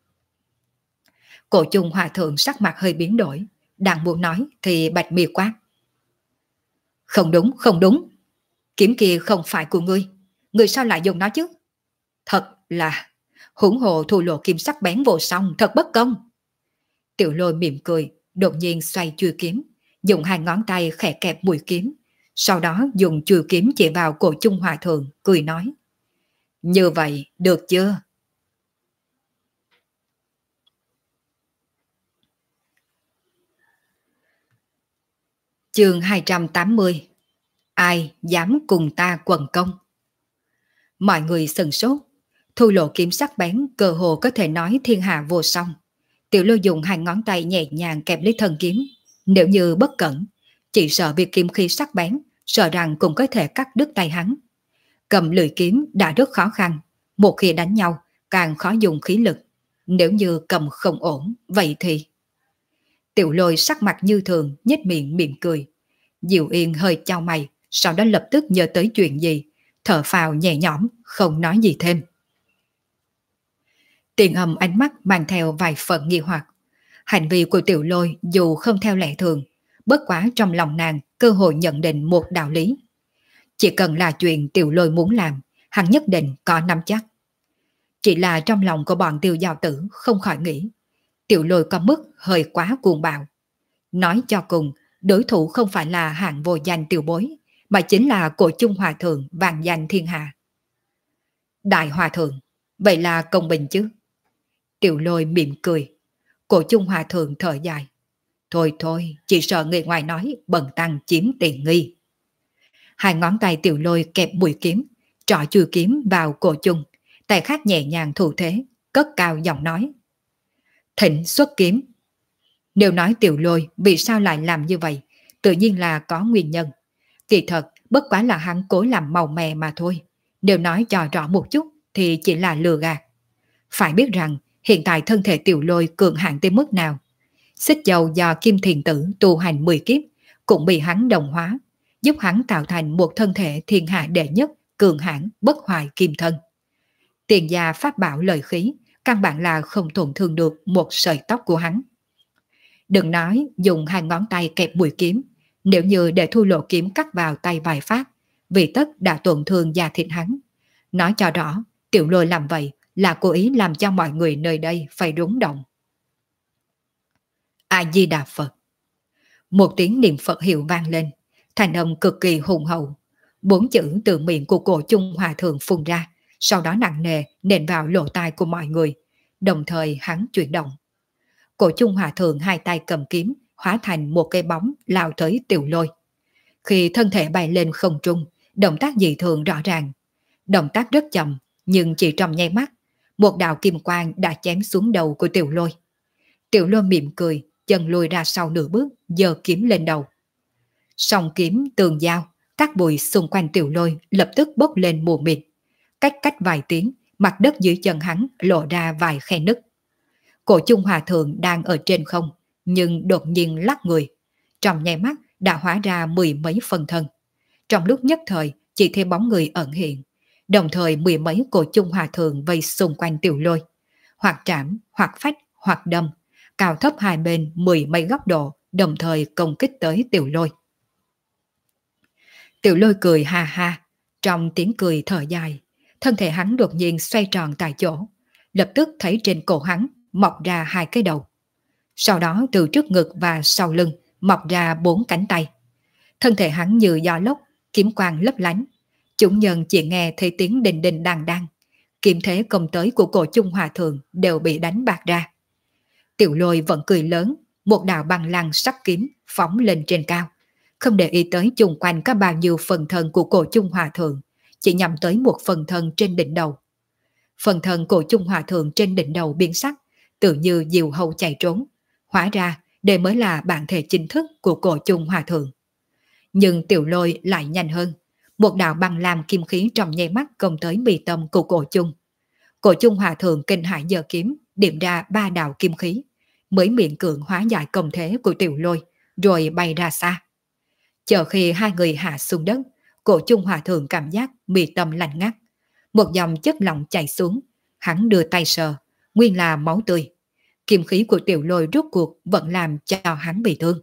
Cổ Chung Hòa Thượng sắc mặt hơi biến đổi, đang muốn nói thì Bạch Mi quát. Không đúng, không đúng. Kiếm kia không phải của ngươi, ngươi sao lại dùng nó chứ? Thật là, hỗn hồ thu lộ kim sắc bén vô song, thật bất công. Tiểu Lôi mỉm cười, đột nhiên xoay chuôi kiếm, dùng hai ngón tay khẽ kẹp mũi kiếm, sau đó dùng chuôi kiếm chỉ vào Cổ Chung Hòa Thượng, cười nói. Như vậy, được chưa? Chương 280. Ai dám cùng ta quần công? Mọi người sừng sốt. Thu lộ kiếm sắc bén cơ hồ có thể nói thiên hạ vô song. Tiểu Lôi dùng hai ngón tay nhẹ nhàng kẹp lấy thân kiếm. Nếu như bất cẩn, chỉ sợ việc kiếm khí sắc bén, sợ rằng cũng có thể cắt đứt tay hắn. Cầm lưỡi kiếm đã rất khó khăn, một khi đánh nhau càng khó dùng khí lực. Nếu như cầm không ổn, vậy thì... Tiểu Lôi sắc mặt như thường, nhếch miệng mỉm cười, Diệu Yên hơi chau mày, sau đó lập tức nhớ tới chuyện gì, thở phào nhẹ nhõm, không nói gì thêm. Tiền Âm ánh mắt mang theo vài phần nghi hoặc. Hành vi của Tiểu Lôi dù không theo lẽ thường, bất quá trong lòng nàng cơ hội nhận định một đạo lý. Chỉ cần là chuyện Tiểu Lôi muốn làm, hắn nhất định có nắm chắc. Chỉ là trong lòng của bọn Tiêu Giao Tử không khỏi nghĩ, Tiểu Lôi có mức hơi quá cuồng bạo. Nói cho cùng, đối thủ không phải là hạng vô danh Tiểu Bối, mà chính là Cổ Chung Hòa Thượng vàng danh thiên hạ. Đại Hòa Thượng, vậy là công bình chứ? Tiểu Lôi mỉm cười. Cổ Chung Hòa Thượng thở dài. Thôi thôi, chỉ sợ người ngoài nói bần tăng chiếm tiện nghi. Hai ngón tay Tiểu Lôi kẹp mũi kiếm, trỏ chui kiếm vào cổ Chung, tay khác nhẹ nhàng thủ thế, cất cao giọng nói. Thịnh xuất kiếm. Nếu nói Tiểu Lôi vì sao lại làm như vậy, tự nhiên là có nguyên nhân. Kỳ thật, bất quá là hắn cố làm màu mè mà thôi. Nếu nói cho rõ một chút thì chỉ là lừa gạt. Phải biết rằng, hiện tại thân thể Tiểu Lôi cường hạn tới mức nào. Xích dầu do Kim Thiền Tử tu hành 10 kiếp cũng bị hắn đồng hóa, giúp hắn tạo thành một thân thể thiên hạ đệ nhất, cường hãn bất hoại kim thân. Tiền gia pháp bảo lợi khí, căn bản là không tổn thương được một sợi tóc của hắn. Đừng nói dùng hai ngón tay kẹp mũi kiếm, nếu như để Thu Lộ kiếm cắt vào tay vài phát, vì tất đã tổn thương da thịt hắn. Nói cho rõ, Tiểu Lôi làm vậy là cố ý làm cho mọi người nơi đây phải rúng động. A-di-đà Phật. Một tiếng niệm Phật hiệu vang lên, thành âm cực kỳ hùng hậu. 4 chữ từ miệng của Cổ Chung Hòa Thượng phun ra, sau đó nặng nề nện vào lỗ tai của mọi người, đồng thời hắn chuyển động. Cổ Chung Hòa Thượng hai tay cầm kiếm, hóa thành một cây bóng lao tới Tiểu Lôi. Khi thân thể bay lên không trung, động tác dị thường rõ ràng. Động tác rất chậm, nhưng chỉ trong nháy mắt, một đạo kim quang đã chém xuống đầu của Tiểu Lôi. Tiểu Lôi mỉm cười, chân lùi ra sau nửa bước, giơ kiếm lên đầu. Song kiếm tường giao, các bụi xung quanh Tiểu Lôi lập tức bốc lên mù mịt. Cách vài tiếng, mặt đất dưới chân hắn lộ ra vài khe nứt. Cổ Chung Hòa Thượng đang ở trên không, nhưng đột nhiên lắc người. Trong nháy mắt đã hóa ra 10 mấy phần thân. Trong lúc nhất thời, chỉ thấy bóng người ẩn hiện. Đồng thời 10 mấy Cổ Chung Hòa Thượng vây xung quanh Tiểu Lôi. Hoặc trảm, hoặc phách, hoặc đâm. Cao thấp hai bên 10 mấy góc độ, đồng thời công kích tới Tiểu Lôi. Tiểu Lôi cười ha ha, trong tiếng cười thở dài, thân thể hắn đột nhiên xoay tròn tại chỗ, lập tức thấy trên cổ hắn mọc ra 2 cái đầu. Sau đó từ trước ngực và sau lưng mọc ra 4 cánh tay. Thân thể hắn như gió lốc, kiếm quang lấp lánh. Chúng nhân chỉ nghe thấy tiếng đình đình đàn đàn. Kiếm thế công tới của Cổ Chung Hòa Thượng đều bị đánh bạc ra. Tiểu Lôi vẫn cười lớn, một đạo băng lăng sắc kiếm phóng lên trên cao. Không để ý tới chung quanh có bao nhiêu phần thân của Cổ Chung Hòa Thượng, chỉ nhằm tới một phần thân trên đỉnh đầu. Phần thân Cổ Chung Hòa Thượng trên đỉnh đầu biến sắc, tự như diều hâu chạy trốn. Hóa ra, đây mới là bản thể chính thức của Cổ Chung Hòa Thượng. Nhưng Tiểu Lôi lại nhanh hơn. Một đạo băng lam kim khí trong nháy mắt công tới mi tâm của Cổ Chung. Cổ Chung Hòa Thượng kinh hãi giơ kiếm, điểm ra 3 đạo kim khí, mới miễn cưỡng hóa giải công thế của Tiểu Lôi, rồi bay ra xa. Chờ khi hai người hạ xuống đất, Cổ Chung Hòa Thượng cảm giác mi tâm lạnh ngắt. Một dòng chất lỏng chảy xuống, hắn đưa tay sờ, nguyên là máu tươi. Kim khí của Tiểu Lôi rốt cuộc vẫn làm cho hắn bị thương.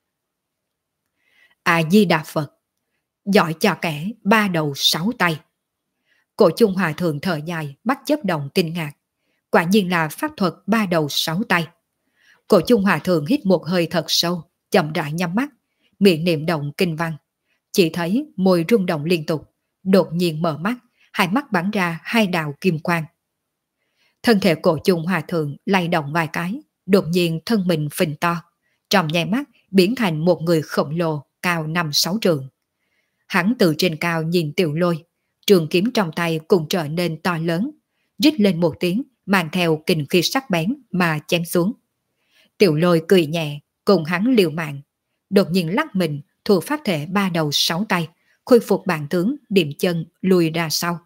A-di-đà Phật, giỏi cho kẻ 3 đầu 6 tay. Cổ Chung Hòa Thượng thở dài, bắt chớp động kinh ngạc. Quả nhiên là pháp thuật 3 đầu 6 tay. Cổ Chung Hòa Thượng hít một hơi thật sâu, chậm rãi nhắm mắt, miệng niệm động kinh văn. Chỉ thấy môi rung động liên tục, đột nhiên mở mắt, hai mắt bắn ra 2 đạo kim quang. Thân thể Cổ Chung Hòa Thượng lay động vài cái, đột nhiên thân mình phình to, trong nháy mắt biến thành một người khổng lồ cao 5-6 trượng. Hắn từ trên cao nhìn Tiểu Lôi, trường kiếm trong tay cũng trở nên to lớn, rít lên một tiếng, mang theo kình khí sắc bén mà chém xuống. Tiểu Lôi cười nhẹ, cùng hắn liều mạng, đột nhiên lắc mình, thu pháp thể 3 đầu 6 tay, khôi phục bản tướng, điểm chân lùi ra sau.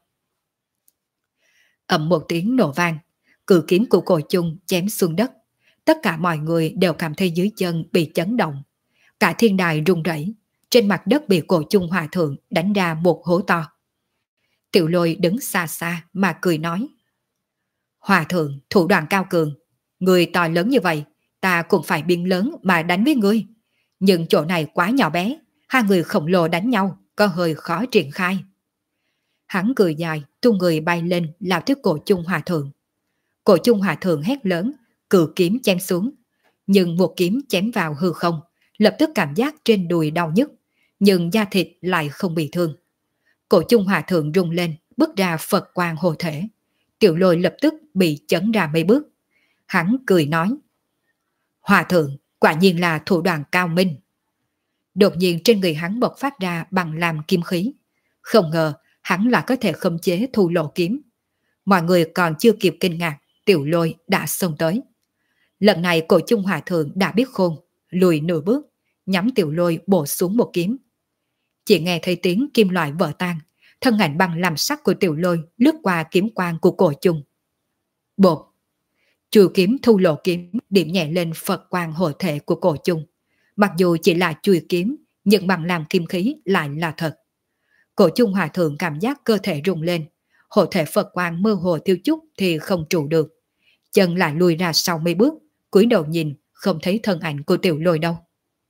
Ầm một tiếng nổ vang, cự kiếm của Cổ Chung chém xuống đất. Tất cả mọi người đều cảm thấy dưới chân bị chấn động. Cả thiên đài rung rẩy, trên mặt đất bị Cổ Chung Hòa Thượng đánh ra một hố to. Tiểu Lôi đứng xa xa mà cười nói: Hòa Thượng thủ đoạn cao cường, người to lớn như vậy, ta cũng phải biến lớn mà đánh với ngươi. Nhưng chỗ này quá nhỏ bé, hai người khổng lồ đánh nhau có hơi khó triển khai. Hắn cười dài, tung người bay lên lao tới Cổ Chung Hòa Thượng. Cổ Chung Hòa Thượng hét lớn, cự kiếm chém xuống. Nhưng một kiếm chém vào hư không, lập tức cảm giác trên đùi đau nhức, nhưng da thịt lại không bị thương. Cổ Chung Hòa Thượng rung lên, bước ra Phật quang hộ thể. Tiểu Lôi lập tức bị chấn ra mấy bước. Hắn cười nói: Hòa Thượng quả nhiên là thủ đoạn cao minh. Đột nhiên trên người hắn bộc phát ra bằng làm kim khí. Không ngờ hắn là có thể khống chế thu lộ kiếm. Mọi người còn chưa kịp kinh ngạc, Tiểu Lôi đã xông tới. Lần này Cổ Chung Hòa Thượng đã biết khôn, lùi nửa bước, nhắm Tiểu Lôi bổ xuống một kiếm. Chỉ nghe thấy tiếng kim loại vỡ tan, thân ảnh bằng làm sắc của Tiểu Lôi lướt qua kiếm quang của Cổ Chung. Bột! Chùi kiếm thu lộ kiếm điểm nhẹ lên Phật quang hộ thể của Cổ Chung. Mặc dù chỉ là chùi kiếm, nhưng bằng làm kim khí lại là thật. Cổ Chung Hòa Thượng cảm giác cơ thể rung lên, hộ thể Phật quang mơ hồ tiêu chút thì không trụ được. Chân lại lùi ra sau mấy bước, cúi đầu nhìn, không thấy thân ảnh của Tiểu Lôi đâu.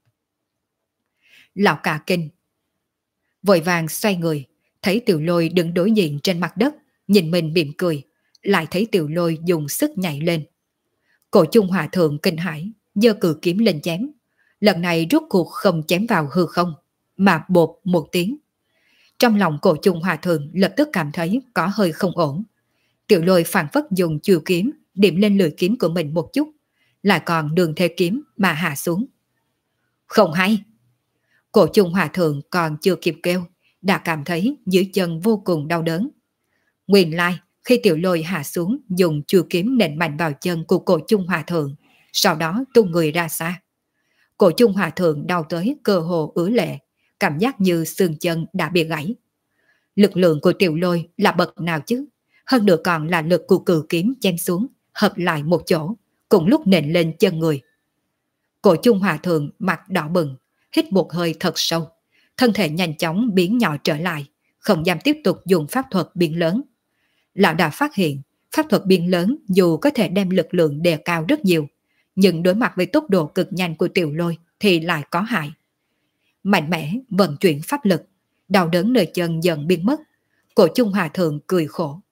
Lão cả kinh, vội vàng xoay người, thấy Tiểu Lôi đứng đối diện trên mặt đất, nhìn mình mỉm cười, lại thấy Tiểu Lôi dùng sức nhảy lên. Cổ Chung Hòa Thượng kinh hãi, giơ cự kiếm lên chém. Lần này rốt cuộc không chém vào hư không, mà bột một tiếng. Trong lòng Cổ Chung Hòa Thượng lập tức cảm thấy có hơi không ổn. Tiểu Lôi phản phất dùng chiều kiếm điểm lên lưỡi kiếm của mình một chút, lại còn đường theo kiếm mà hạ xuống. Không hay! Cổ Chung Hòa Thượng còn chưa kịp kêu, đã cảm thấy dưới chân vô cùng đau đớn. Nguyên lai, khi Tiểu Lôi hạ xuống dùng chiều kiếm nện mạnh vào chân của Cổ Chung Hòa Thượng, sau đó tung người ra xa. Cổ Chung Hòa Thượng đau tới cơ hồ ứa lệ, cảm giác như xương chân đã bị gãy. Lực lượng của Tiểu Lôi là bậc nào chứ? Hơn nữa còn là lực của cự kiếm chém xuống, hợp lại một chỗ, cùng lúc nện lên chân người. Cổ Chung Hòa Thượng mặt đỏ bừng, hít một hơi thật sâu, thân thể nhanh chóng biến nhỏ trở lại, không dám tiếp tục dùng pháp thuật biến lớn. Lão đã phát hiện, pháp thuật biến lớn dù có thể đem lực lượng đề cao rất nhiều, nhưng đối mặt với tốc độ cực nhanh của Tiểu Lôi thì lại có hại. Mạnh mẽ vận chuyển pháp lực, đau đớn nơi chân dần biến mất. Cổ Chung Hòa Thượng cười khổ.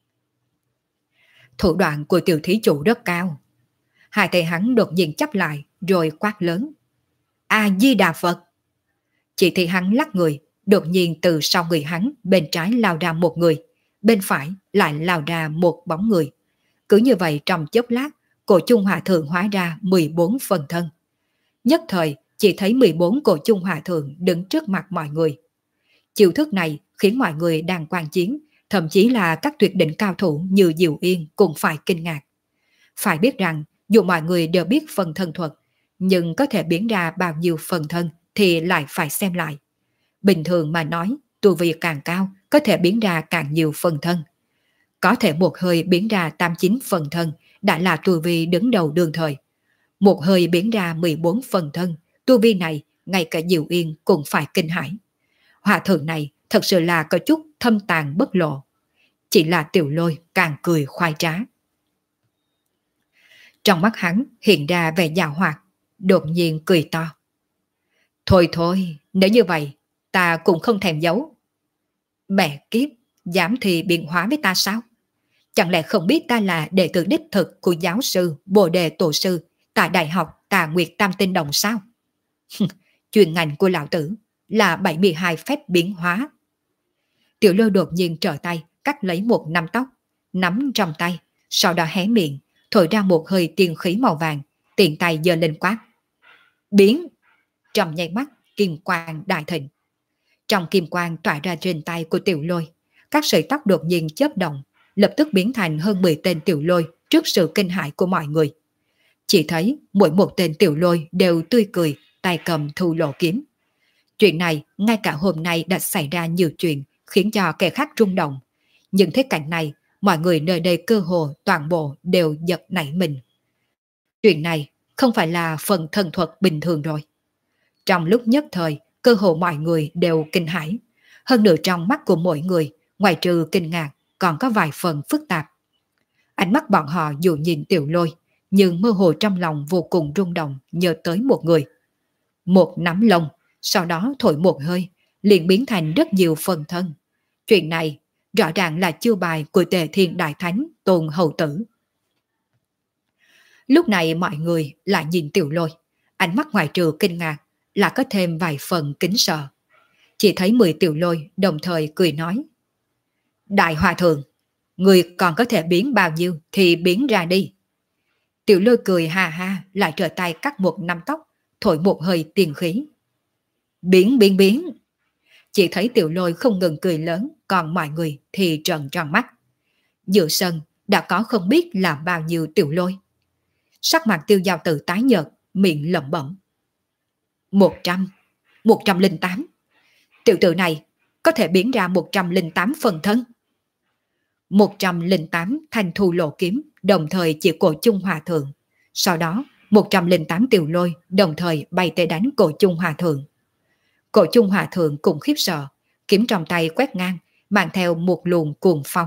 Thủ đoạn của Tiểu thí chủ rất cao. Hai tay hắn đột nhiên chắp lại rồi quát lớn: A Di Đà Phật! Chỉ thấy hắn lắc người, đột nhiên từ sau người hắn bên trái lao ra một người, bên phải lại lao ra một bóng người. Cứ như vậy trong chốc lát, Cổ Chung Hòa Thượng hóa ra 14 phần thân. Nhất thời chỉ thấy 14 Cổ Chung Hòa Thượng đứng trước mặt mọi người. Chiêu thức này khiến mọi người đang quan chiến, thậm chí là các tuyệt đỉnh cao thủ như Diệu Yên cũng phải kinh ngạc. Phải biết rằng dù mọi người đều biết phần thân thuật, nhưng có thể biến ra bao nhiêu phần thân thì lại phải xem lại. Bình thường mà nói, tu vi càng cao có thể biến ra càng nhiều phần thân. Có thể một hơi biến ra 89 phần thân đã là tu vi đứng đầu đương thời. Một hơi biến ra 14 phần thân, tu vi này ngay cả Diệu Yên cũng phải kinh hãi. Hòa thượng này thật sự là có chút thâm tàng bất lộ. Chỉ là Tiểu Lôi càng cười khoái trá. Trong mắt hắn hiện ra vẻ giảo hoạt, đột nhiên cười to. Thôi thôi, nếu như vậy, ta cũng không thèm giấu. Mẹ kiếp, dám thì biện hóa với ta sao? Chẳng lẽ không biết ta là đệ tử đích thực của giáo sư Bồ Đề Tổ Sư tại Đại học Tà Nguyệt Tam Tinh Đồng sao? Chuyên ngành của lão tử là 72 phép biến hóa. Tiểu Lôi đột nhiên trở tay cắt lấy một nắm tóc, nắm trong tay, sau đó hé miệng, thổi ra một hơi tiên khí màu vàng, tiện tay giơ lên quát. Biến! Trong nháy mắt, kim quang đại thịnh. Trong kim quang tỏa ra trên tay của Tiểu Lôi, các sợi tóc đột nhiên chớp động, lập tức biến thành hơn 10 tên Tiểu Lôi trước sự kinh hãi của mọi người. Chỉ thấy mỗi một tên Tiểu Lôi đều tươi cười, tay cầm thu lộ kiếm. Chuyện này ngay cả hôm nay đã xảy ra nhiều chuyện khiến cho kẻ khác rung động. Nhưng thế cảnh này, mọi người nơi đây cơ hồ toàn bộ đều giật nảy mình. Chuyện này không phải là phần thần thuật bình thường rồi. Trong lúc nhất thời, cơ hồ mọi người đều kinh hãi. Hơn nữa trong mắt của mỗi người, ngoài trừ kinh ngạc, còn có vài phần phức tạp. Ánh mắt bọn họ dù nhìn Tiểu Lôi, nhưng mơ hồ trong lòng vô cùng rung động nhớ tới một người. Một nắm lông, sau đó thổi một hơi, liền biến thành rất nhiều phần thân. Chuyện này rõ ràng là chiêu bài của Tề Thiên Đại Thánh Tôn Hầu Tử. Lúc này mọi người lại nhìn Tiểu Lôi, ánh mắt ngoài trừ kinh ngạc là có thêm vài phần kính sợ. Chỉ thấy 10 Tiểu Lôi đồng thời cười nói: Đại Hòa Thượng, người còn có thể biến bao nhiêu thì biến ra đi. Tiểu Lôi cười ha ha, lại trở tay cắt một nắm tóc, thổi một hơi tiền khí. Biến biến biến. Chỉ thấy Tiểu Lôi không ngừng cười lớn, còn mọi người thì trợn tròn mắt. Giữa sân đã có không biết là bao nhiêu Tiểu Lôi. Sắc mặt Tiêu Giao Tử tái nhợt, miệng lẩm bẩm: 100, 108. Tiểu tử này có thể biến ra 108 phần thân. 108 thanh thu lộ kiếm đồng thời chỉ cổ chung hòa thượng. Sau đó 108 Tiểu Lôi đồng thời bay tới đánh cổ chung hòa thượng. Cổ chung hòa thượng cũng khiếp sợ, kiếm trong tay quét ngang, mang theo một luồng cuồng phong.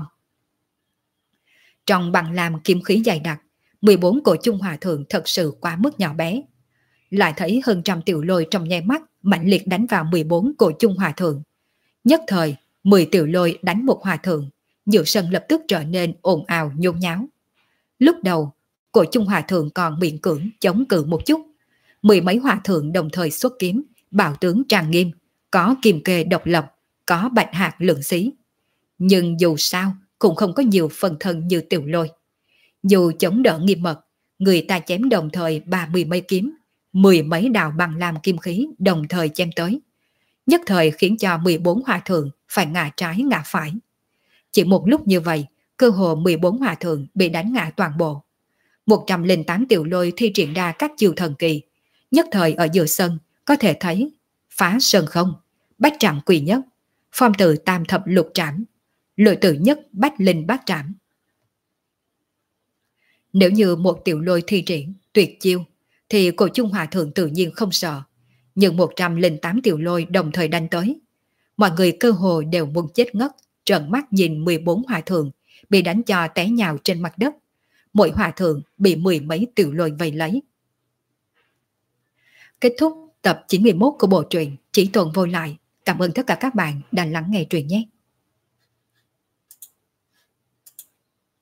Trong bằng làm kiếm khí dày đặc, 14 cổ chung hòa thượng thật sự quá mức nhỏ bé. Lại thấy hơn trăm Tiểu Lôi trong nháy mắt mạnh liệt đánh vào 14 cổ chung hòa thượng. Nhất thời 10 Tiểu Lôi đánh một hòa thượng, giữa sân lập tức trở nên ồn ào nhốn nháo. Lúc đầu cổ chung hòa thượng còn miễn cưỡng chống cự một chút, 10 mấy hòa thượng đồng thời xuất kiếm, bạo tướng trang nghiêm, có kiềm kê độc lập, có bạch hạt lượng xí. Nhưng dù sao cũng không có nhiều phần thân như Tiểu Lôi. Dù chống đỡ nghiêm mật, người ta chém đồng thời 30 mấy kiếm, 10 mấy đạo bằng làm kim khí đồng thời chém tới. Nhất thời khiến cho 14 hòa thượng phải ngã trái ngã phải. Chỉ một lúc như vậy, cơ hồ 14 hòa thượng bị đánh ngã toàn bộ. 108 Tiểu Lôi thi triển ra các chiêu thần kỳ. Nhất thời ở giữa sân có thể thấy phá sơn không, bách trạm quỳ nhất, phong tự tam thập lục trảm, lội tự nhất bách linh bát trảm. Nếu như một Tiểu Lôi thi triển tuyệt chiêu thì cổ chung hòa thượng tự nhiên không sợ. Nhưng 108 Tiểu Lôi đồng thời đánh tới. Mọi người cơ hồ đều muốn chết ngất, trợn mắt nhìn 14 hòa thượng bị đánh cho té nhào trên mặt đất. Mỗi hòa thượng bị 10 mấy Tiểu Lôi vây lấy. Kết thúc tập 91 của bộ truyện Chỉ Tồn Vô Lại. Cảm ơn tất cả các bạn đã lắng nghe truyện nhé.